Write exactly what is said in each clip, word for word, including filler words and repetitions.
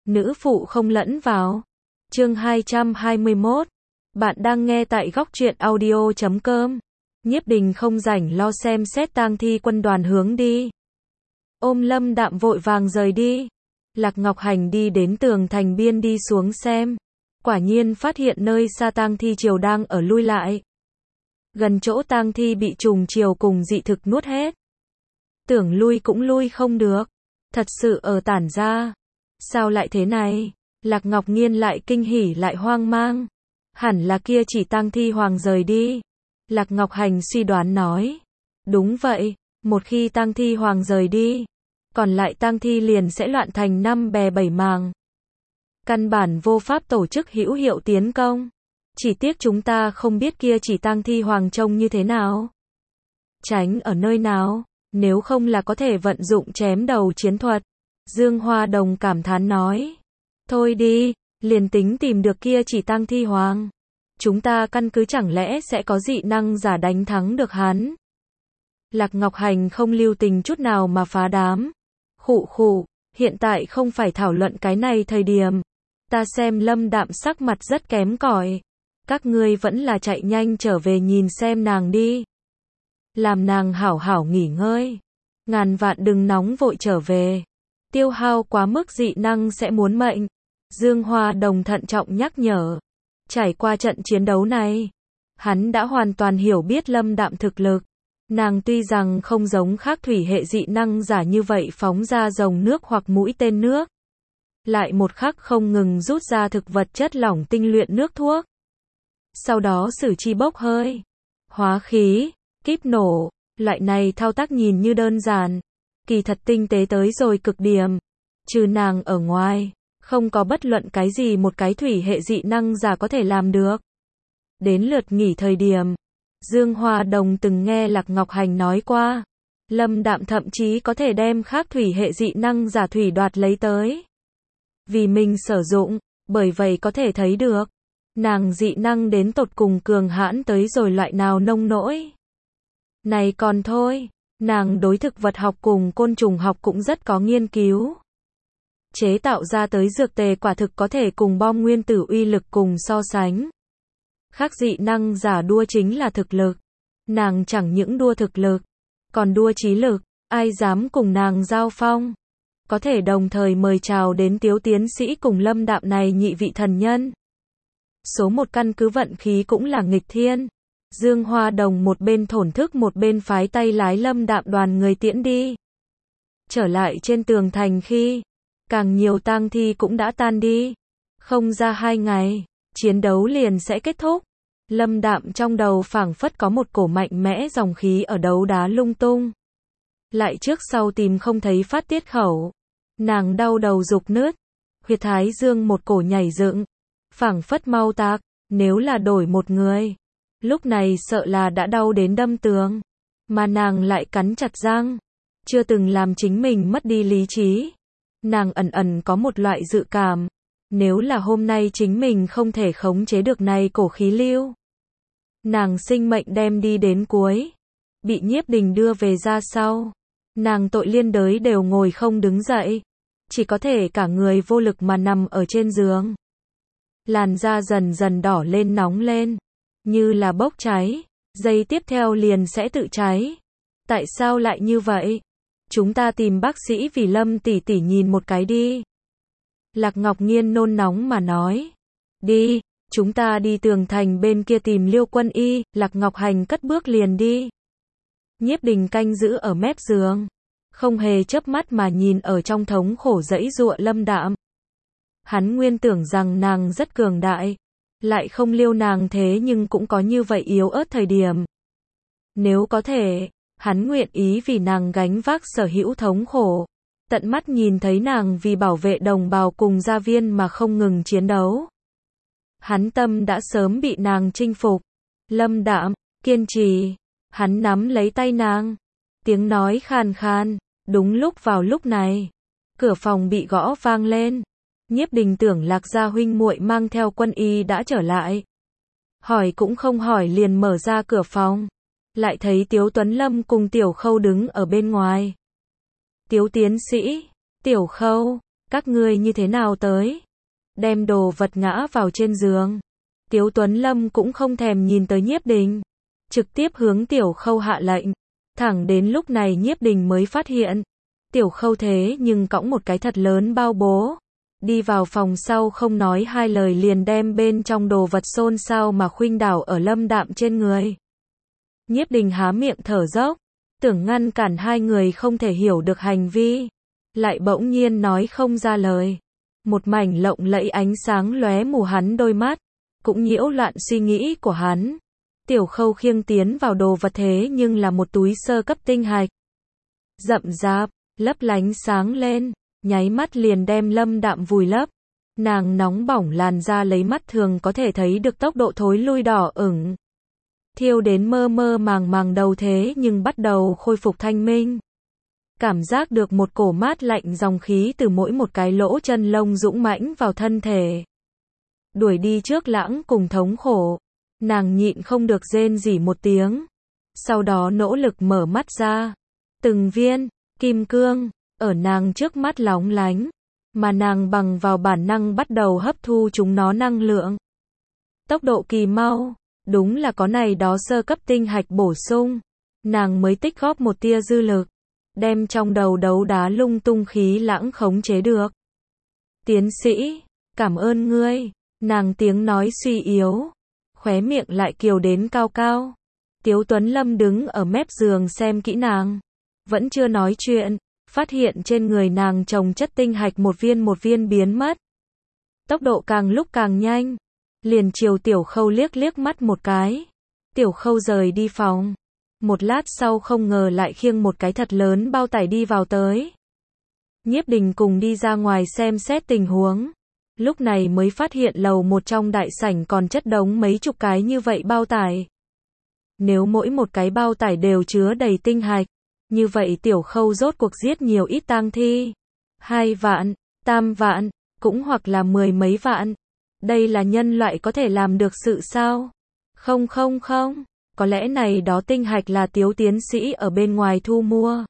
nữ phụ không lẫn vào. Chương hai trăm hai mươi mốt. Bạn đang nghe tại góc truyện audio chấm com. Nhiếp Đình không rảnh lo xem xét tang thi quân đoàn hướng đi. Ôm Lâm Đạm vội vàng rời đi. Lạc Ngọc Hành đi đến tường thành biên đi xuống xem. Quả nhiên phát hiện nơi xa tang thi triều đang ở lui lại. Gần chỗ tang thi bị trùng triều cùng dị thực nuốt hết. Tưởng lui cũng lui không được. Thật sự ở tản ra. Sao lại thế này? Lạc Ngọc Nghiên lại kinh hỉ lại hoang mang. Hẳn là kia chỉ tang thi hoàng rời đi. Lạc Ngọc Hành suy đoán nói. Đúng vậy, một khi tang thi hoàng rời đi, còn lại tang thi liền sẽ loạn thành năm bè bảy màng. Căn bản vô pháp tổ chức hữu hiệu tiến công. Chỉ tiếc chúng ta không biết kia chỉ tang thi hoàng trông như thế nào. Tránh ở nơi nào, nếu không là có thể vận dụng chém đầu chiến thuật. Dương Hoa Đồng cảm thán nói. Thôi đi, liền tính tìm được kia chỉ tang thi hoàng. Chúng ta căn cứ chẳng lẽ sẽ có dị năng giả đánh thắng được hắn. Lạc Ngọc Hành không lưu tình chút nào mà phá đám. Khụ khụ, hiện tại không phải thảo luận cái này thời điểm. Ta xem Lâm Đạm sắc mặt rất kém cỏi. Các ngươi vẫn là chạy nhanh trở về nhìn xem nàng đi. Làm nàng hảo hảo nghỉ ngơi. Ngàn vạn đừng nóng vội trở về. Tiêu hao quá mức dị năng sẽ muốn mệnh. Dương Hoa Đồng thận trọng nhắc nhở. Trải qua trận chiến đấu này, hắn đã hoàn toàn hiểu biết Lâm Đạm thực lực. Nàng tuy rằng không giống khác thủy hệ dị năng giả như vậy phóng ra rồng nước hoặc mũi tên nước. Lại một khắc không ngừng rút ra thực vật chất lỏng tinh luyện nước thuốc. Sau đó xử chi bốc hơi, hóa khí, kíp nổ. Loại này thao tác nhìn như đơn giản, kỳ thật tinh tế tới rồi cực điểm. Trừ nàng ở ngoài, không có bất luận cái gì một cái thủy hệ dị năng giả có thể làm được. Đến lượt nghỉ thời điểm, Dương Hoa Đồng từng nghe Lạc Ngọc Hành nói qua, Lâm Đạm thậm chí có thể đem khác thủy hệ dị năng giả thủy đoạt lấy tới. Vì mình sử dụng, bởi vậy có thể thấy được, nàng dị năng đến tột cùng cường hãn tới rồi loại nào nông nỗi. Này còn thôi, nàng đối thực vật học cùng côn trùng học cũng rất có nghiên cứu. Chế tạo ra tới dược tề quả thực có thể cùng bom nguyên tử uy lực cùng so sánh. Khác dị năng giả đua chính là thực lực. Nàng chẳng những đua thực lực, còn đua trí lực, ai dám cùng nàng giao phong. Có thể đồng thời mời chào đến Tiếu tiến sĩ cùng Lâm Đạm này nhị vị thần nhân. Số một căn cứ vận khí cũng là nghịch thiên. Dương Hoa Đồng một bên thổn thức một bên phái tay lái Lâm Đạm đoàn người tiễn đi. Trở lại trên tường thành khi, càng nhiều tang thi cũng đã tan đi. Không ra hai ngày, chiến đấu liền sẽ kết thúc. Lâm Đạm trong đầu phảng phất có một cổ mạnh mẽ dòng khí ở đấu đá lung tung. Lại trước sau tìm không thấy phát tiết khẩu. Nàng đau đầu rục nứt. Huyệt thái dương một cổ nhảy dựng. Phảng phất mau tạc, nếu là đổi một người. Lúc này sợ là đã đau đến đâm tường. Mà nàng lại cắn chặt răng. Chưa từng làm chính mình mất đi lý trí. Nàng ẩn ẩn có một loại dự cảm. Nếu là hôm nay chính mình không thể khống chế được này cổ khí lưu. Nàng sinh mệnh đem đi đến cuối. Bị Nhiếp Đình đưa về ra sau. Nàng tội liên đới đều ngồi không đứng dậy. Chỉ có thể cả người vô lực mà nằm ở trên giường. Làn da dần dần đỏ lên nóng lên. Như là bốc cháy. Giây tiếp theo liền sẽ tự cháy. Tại sao lại như vậy? Chúng ta tìm bác sĩ vì Lâm tỷ tỷ nhìn một cái đi. Lạc Ngọc Nghiên nôn nóng mà nói. Đi, chúng ta đi tường thành bên kia tìm Liêu Quân Y. Lạc Ngọc Hành cất bước liền đi. Nhiếp Đình canh giữ ở mép giường. Không hề chớp mắt mà nhìn ở trong thống khổ giãy giụa Lâm Đạm. Hắn nguyên tưởng rằng nàng rất cường đại. Lại không liêu nàng thế nhưng cũng có như vậy yếu ớt thời điểm. Nếu có thể, hắn nguyện ý vì nàng gánh vác sở hữu thống khổ. Tận mắt nhìn thấy nàng vì bảo vệ đồng bào cùng gia viên mà không ngừng chiến đấu. Hắn tâm đã sớm bị nàng chinh phục. Lâm Đạm, kiên trì. Hắn nắm lấy tay nàng. Tiếng nói khàn khàn. Đúng lúc vào lúc này, cửa phòng bị gõ vang lên. Nhiếp Đình tưởng Lạc gia huynh muội mang theo Quân Y đã trở lại. Hỏi cũng không hỏi liền mở ra cửa phòng. Lại thấy Tiếu Tuấn Lâm cùng Tiểu Khâu đứng ở bên ngoài. Tiếu tiến sĩ, Tiểu Khâu, Các ngươi như thế nào tới? Đem đồ vật ngã vào trên giường. Tiếu Tuấn Lâm cũng không thèm nhìn tới Nhiếp Đình, trực tiếp hướng Tiểu Khâu hạ lệnh. Thẳng đến lúc này Nhiếp Đình mới phát hiện, Tiểu Khâu thế nhưng cõng một cái thật lớn bao bố, đi vào phòng sau không nói hai lời liền đem bên trong đồ vật xôn xao mà khuynh đảo ở Lâm Đạm trên người. Nhiếp Đình há miệng thở dốc, tưởng ngăn cản hai người không thể hiểu được hành vi, lại bỗng nhiên nói không ra lời. Một mảnh lộng lẫy ánh sáng lóe mù hắn đôi mắt, cũng nhiễu loạn suy nghĩ của hắn. Tiểu Khâu khiêng tiến vào đồ vật thế nhưng là một túi sơ cấp tinh hạch. Rậm rạp, lấp lánh sáng lên, nháy mắt liền đem Lâm Đạm vùi lấp. Nàng nóng bỏng làn da lấy mắt thường có thể thấy được tốc độ thối lui đỏ ửng. Thiêu đến mơ mơ màng màng đầu thế nhưng bắt đầu khôi phục thanh minh. Cảm giác được một cổ mát lạnh dòng khí từ mỗi một cái lỗ chân lông dũng mãnh vào thân thể. Đuổi đi trước lãng cùng thống khổ. Nàng nhịn không được rên rỉ một tiếng. Sau đó nỗ lực mở mắt ra. Từng viên, kim cương, ở nàng trước mắt lóng lánh. Mà nàng bằng vào bản năng bắt đầu hấp thu chúng nó năng lượng. Tốc độ kỳ mau, đúng là có này đó sơ cấp tinh hạch bổ sung. Nàng mới tích góp một tia dư lực. Đem trong đầu đấu đá lung tung khí lãng khống chế được. Tiến sĩ, cảm ơn ngươi. Nàng tiếng nói suy yếu, khóe miệng lại kiều đến cao cao. Tiếu Tuấn Lâm đứng ở mép giường xem kỹ nàng, vẫn chưa nói chuyện, phát hiện trên người nàng chồng chất tinh hạch một viên một viên biến mất. Tốc độ càng lúc càng nhanh, liền chiều Tiểu Khâu liếc liếc mắt một cái. Tiểu Khâu rời đi phòng, một lát sau không ngờ lại khiêng một cái thật lớn bao tải đi vào tới. Nhiếp Đình cùng đi ra ngoài xem xét tình huống. Lúc này mới phát hiện lầu một trong đại sảnh còn chất đống mấy chục cái như vậy bao tải. Nếu mỗi một cái bao tải đều chứa đầy tinh hạch, như vậy Tiểu Khâu rốt cuộc giết nhiều ít tang thi. Hai vạn, tam vạn, cũng hoặc là mười mấy vạn. Đây là nhân loại có thể làm được sự sao? Không không không, có lẽ này đó tinh hạch là Tiếu tiến sĩ ở bên ngoài thu mua.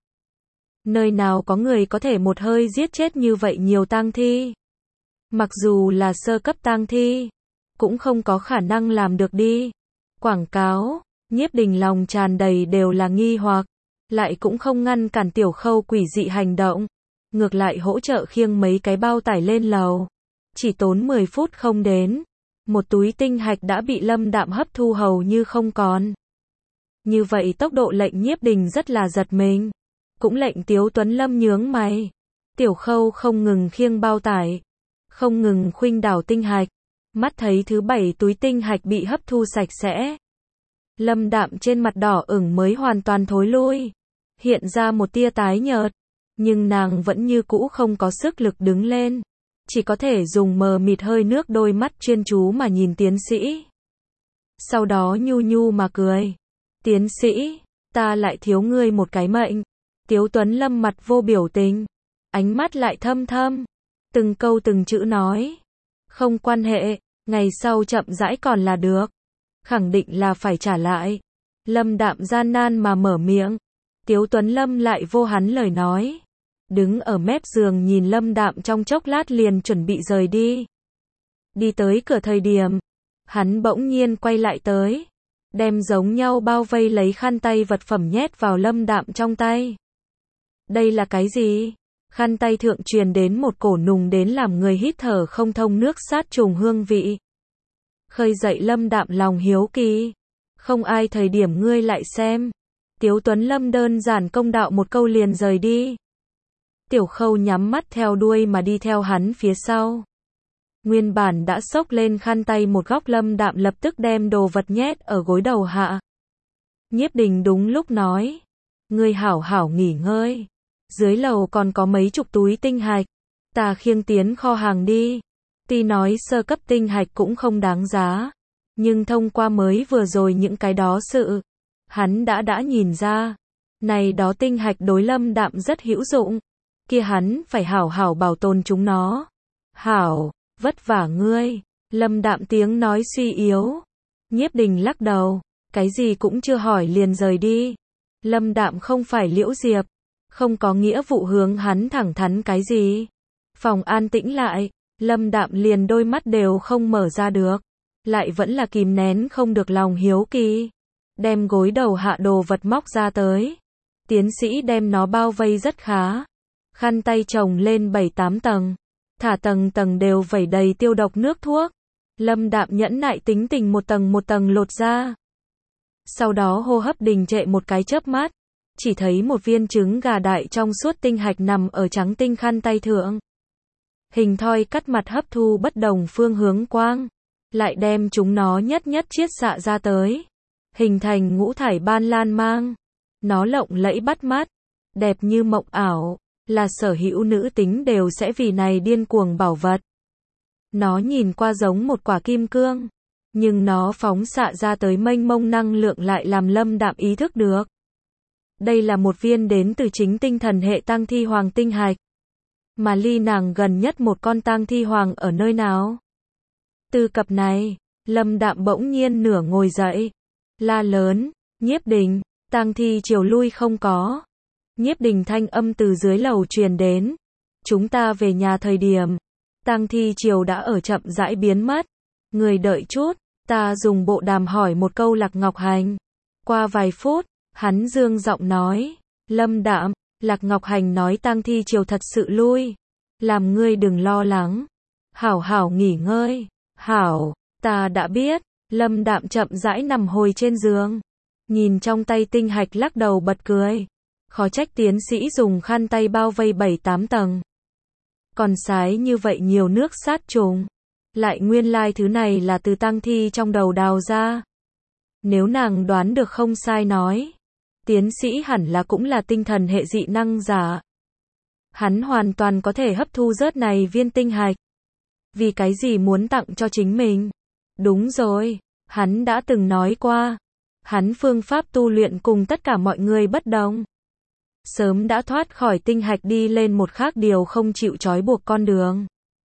Nơi nào có người có thể một hơi giết chết như vậy nhiều tang thi? Mặc dù là sơ cấp tang thi, cũng không có khả năng làm được đi. Quảng cáo, Nhiếp Đình lòng tràn đầy đều là nghi hoặc, lại cũng không ngăn cản Tiểu Khâu quỷ dị hành động, ngược lại hỗ trợ khiêng mấy cái bao tải lên lầu. Chỉ tốn mười phút không đến, một túi tinh hạch đã bị Lâm Đạm hấp thu hầu như không còn. Như vậy tốc độ lệnh Nhiếp Đình rất là giật mình, cũng lệnh Tiếu Tuấn Lâm nhướng mày. Tiểu Khâu không ngừng khiêng bao tải, không ngừng khuynh đảo tinh hạch, mắt thấy thứ bảy túi tinh hạch bị hấp thu sạch sẽ. Lâm Đạm trên mặt đỏ ửng mới hoàn toàn thối lui, hiện ra một tia tái nhợt, nhưng nàng vẫn như cũ không có sức lực đứng lên, chỉ có thể dùng mờ mịt hơi nước đôi mắt chuyên chú mà nhìn tiến sĩ. Sau đó nhu nhu mà cười. Tiến sĩ, ta lại thiếu ngươi một cái mệnh. Tiếu Tuấn Lâm mặt vô biểu tình, ánh mắt lại thâm thâm, từng câu từng chữ nói. Không quan hệ, ngày sau chậm rãi còn là được. Khẳng định là phải trả lại. Lâm Đạm gian nan mà mở miệng. Tiếu Tuấn Lâm lại vô hắn lời nói. Đứng ở mép giường nhìn Lâm Đạm trong chốc lát liền chuẩn bị rời đi. Đi tới cửa thời điểm, hắn bỗng nhiên quay lại tới, đem giống nhau bao vây lấy khăn tay vật phẩm nhét vào Lâm Đạm trong tay. Đây là cái gì? Khăn tay thượng truyền đến một cổ nùng đến làm người hít thở không thông nước sát trùng hương vị. Khơi dậy Lâm Đạm lòng hiếu kỳ. Không ai thời điểm ngươi lại xem. Tiếu Tuấn Lâm đơn giản công đạo một câu liền rời đi. Tiểu Khâu nhắm mắt theo đuôi mà đi theo hắn phía sau. Nguyên bản đã xốc lên khăn tay một góc Lâm Đạm lập tức đem đồ vật nhét ở gối đầu hạ. Nhiếp Đình đúng lúc nói. Ngươi hảo hảo nghỉ ngơi. Dưới lầu còn có mấy chục túi tinh hạch. Ta khiêng tiến kho hàng đi. Tuy nói sơ cấp tinh hạch cũng không đáng giá. Nhưng thông qua mới vừa rồi những cái đó sự. Hắn đã đã nhìn ra. Này đó tinh hạch đối Lâm Đạm rất hữu dụng. Kia hắn phải hảo hảo bảo tồn chúng nó. Hảo, vất vả ngươi. Lâm Đạm tiếng nói suy yếu. Nhiếp Đình lắc đầu. Cái gì cũng chưa hỏi liền rời đi. Lâm Đạm không phải Liễu Diệp. Không có nghĩa vụ hướng hắn thẳng thắn cái gì. Phòng an tĩnh lại, Lâm Đạm liền đôi mắt đều không mở ra được. Lại vẫn là kìm nén không được lòng hiếu kỳ. Đem gối đầu hạ đồ vật móc ra tới. Tiến sĩ đem nó bao vây rất khá. Khăn tay chồng lên bảy tám tầng. Thả tầng tầng đều vẩy đầy tiêu độc nước thuốc. Lâm Đạm nhẫn nại tính tình một tầng một tầng lột ra. Sau đó hô hấp đình trệ một cái chớp mắt. Chỉ thấy một viên trứng gà đại trong suốt tinh hạch nằm ở trắng tinh khăn tay thượng. Hình thoi cắt mặt hấp thu bất đồng phương hướng quang. Lại đem chúng nó nhất nhất chiết xạ ra tới. Hình thành ngũ thải ban lan mang. Nó lộng lẫy bắt mắt. Đẹp như mộng ảo. Là sở hữu nữ tính đều sẽ vì này điên cuồng bảo vật. Nó nhìn qua giống một quả kim cương. Nhưng nó phóng xạ ra tới mênh mông năng lượng lại làm Lâm Đạm ý thức được. Đây là một viên đến từ chính tinh thần hệ tang thi hoàng tinh hạch. Mà ly nàng gần nhất một con tang thi hoàng ở nơi nào? Từ cặp này, Lâm Đạm bỗng nhiên nửa ngồi dậy. La lớn, Nhiếp Đình, tang thi chiều lui không có. Nhiếp Đình thanh âm từ dưới lầu truyền đến. Chúng ta về nhà thời điểm. Tang thi chiều đã ở chậm rãi biến mất. Người đợi chút, ta dùng bộ đàm hỏi một câu Lạc Ngọc Hành. Qua vài phút, hắn dương giọng nói. Lâm Đạm, Lạc Ngọc Hành nói tang thi chiều thật sự lui. Làm ngươi đừng lo lắng. Hảo hảo nghỉ ngơi. Hảo, ta đã biết. Lâm Đạm chậm rãi nằm hồi trên giường. Nhìn trong tay tinh hạch lắc đầu bật cười. Khó trách tiến sĩ dùng khăn tay bao vây bảy tám tầng. Còn sái như vậy nhiều nước sát trùng. Lại nguyên lai thứ này là từ tang thi trong đầu đào ra. Nếu nàng đoán được không sai nói. Tiến sĩ hẳn là cũng là tinh thần hệ dị năng giả. Hắn hoàn toàn có thể hấp thu rớt này viên tinh hạch. Vì cái gì muốn tặng cho chính mình? Đúng rồi, hắn đã từng nói qua. Hắn phương pháp tu luyện cùng tất cả mọi người bất đồng. Sớm đã thoát khỏi tinh hạch đi lên một khác điều không chịu trói buộc con đường.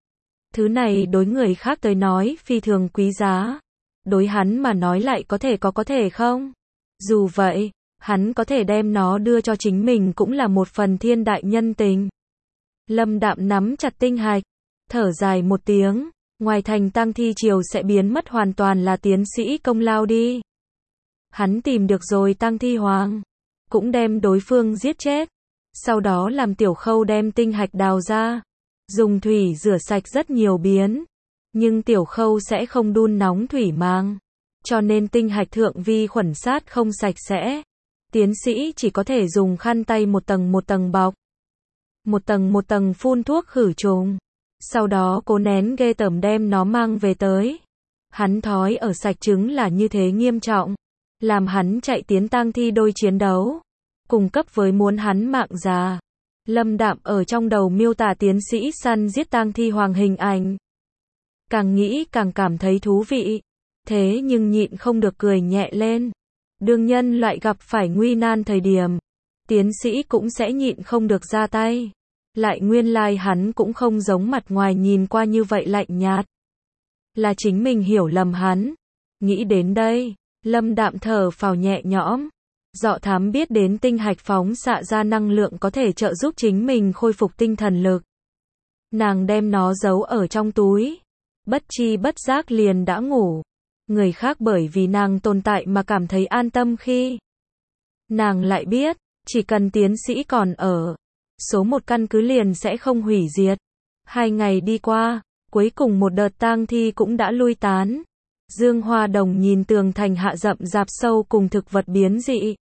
Thứ này đối người khác tới nói phi thường quý giá. Đối hắn mà nói lại có thể có có thể không? Dù vậy, hắn có thể đem nó đưa cho chính mình cũng là một phần thiên đại nhân tình. Lâm Đạm nắm chặt tinh hạch, thở dài một tiếng, ngoài thành tang thi chiều sẽ biến mất hoàn toàn là tiến sĩ công lao đi. Hắn tìm được rồi tang thi hoàng, cũng đem đối phương giết chết, sau đó làm Tiểu Khâu đem tinh hạch đào ra, dùng thủy rửa sạch rất nhiều biến, nhưng Tiểu Khâu sẽ không đun nóng thủy mang, cho nên tinh hạch thượng vi khuẩn sát không sạch sẽ. Tiến sĩ chỉ có thể dùng khăn tay một tầng một tầng bọc, một tầng một tầng phun thuốc khử trùng, sau đó cố nén ghê tởm đem nó mang về tới. Hắn thói ở sạch trứng là như thế nghiêm trọng, làm hắn chạy tiến tang thi đôi chiến đấu, cùng cấp với muốn hắn mạng già. Lâm Đạm ở trong đầu miêu tả tiến sĩ săn giết tang thi hoàng hình ảnh. Càng nghĩ càng cảm thấy thú vị, thế nhưng nhịn không được cười nhẹ lên. Đương nhân loại gặp phải nguy nan thời điểm, tiến sĩ cũng sẽ nhịn không được ra tay. Lại nguyên lai hắn cũng không giống mặt ngoài nhìn qua như vậy lạnh nhạt. Là chính mình hiểu lầm hắn. Nghĩ đến đây, Lâm Đạm thở phào nhẹ nhõm. Dọ thám biết đến tinh hạch phóng xạ ra năng lượng có thể trợ giúp chính mình khôi phục tinh thần lực. Nàng đem nó giấu ở trong túi. Bất chi bất giác liền đã ngủ. Người khác bởi vì nàng tồn tại mà cảm thấy an tâm khi nàng lại biết, chỉ cần tiến sĩ còn ở, số một căn cứ liền sẽ không hủy diệt. Hai ngày đi qua, cuối cùng một đợt tang thi cũng đã lui tán. Dương Hoa Đồng nhìn tường thành hạ rậm rạp sâu cùng thực vật biến dị.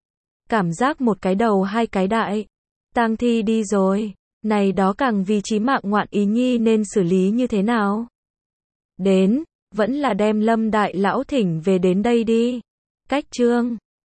Cảm giác một cái đầu hai cái đại. Tang thi đi rồi, này đó càng vì chí mạng ngoạn ý nhi nên xử lý như thế nào? Đến, vẫn là đem Lâm đại lão thỉnh về đến đây đi. Cách chương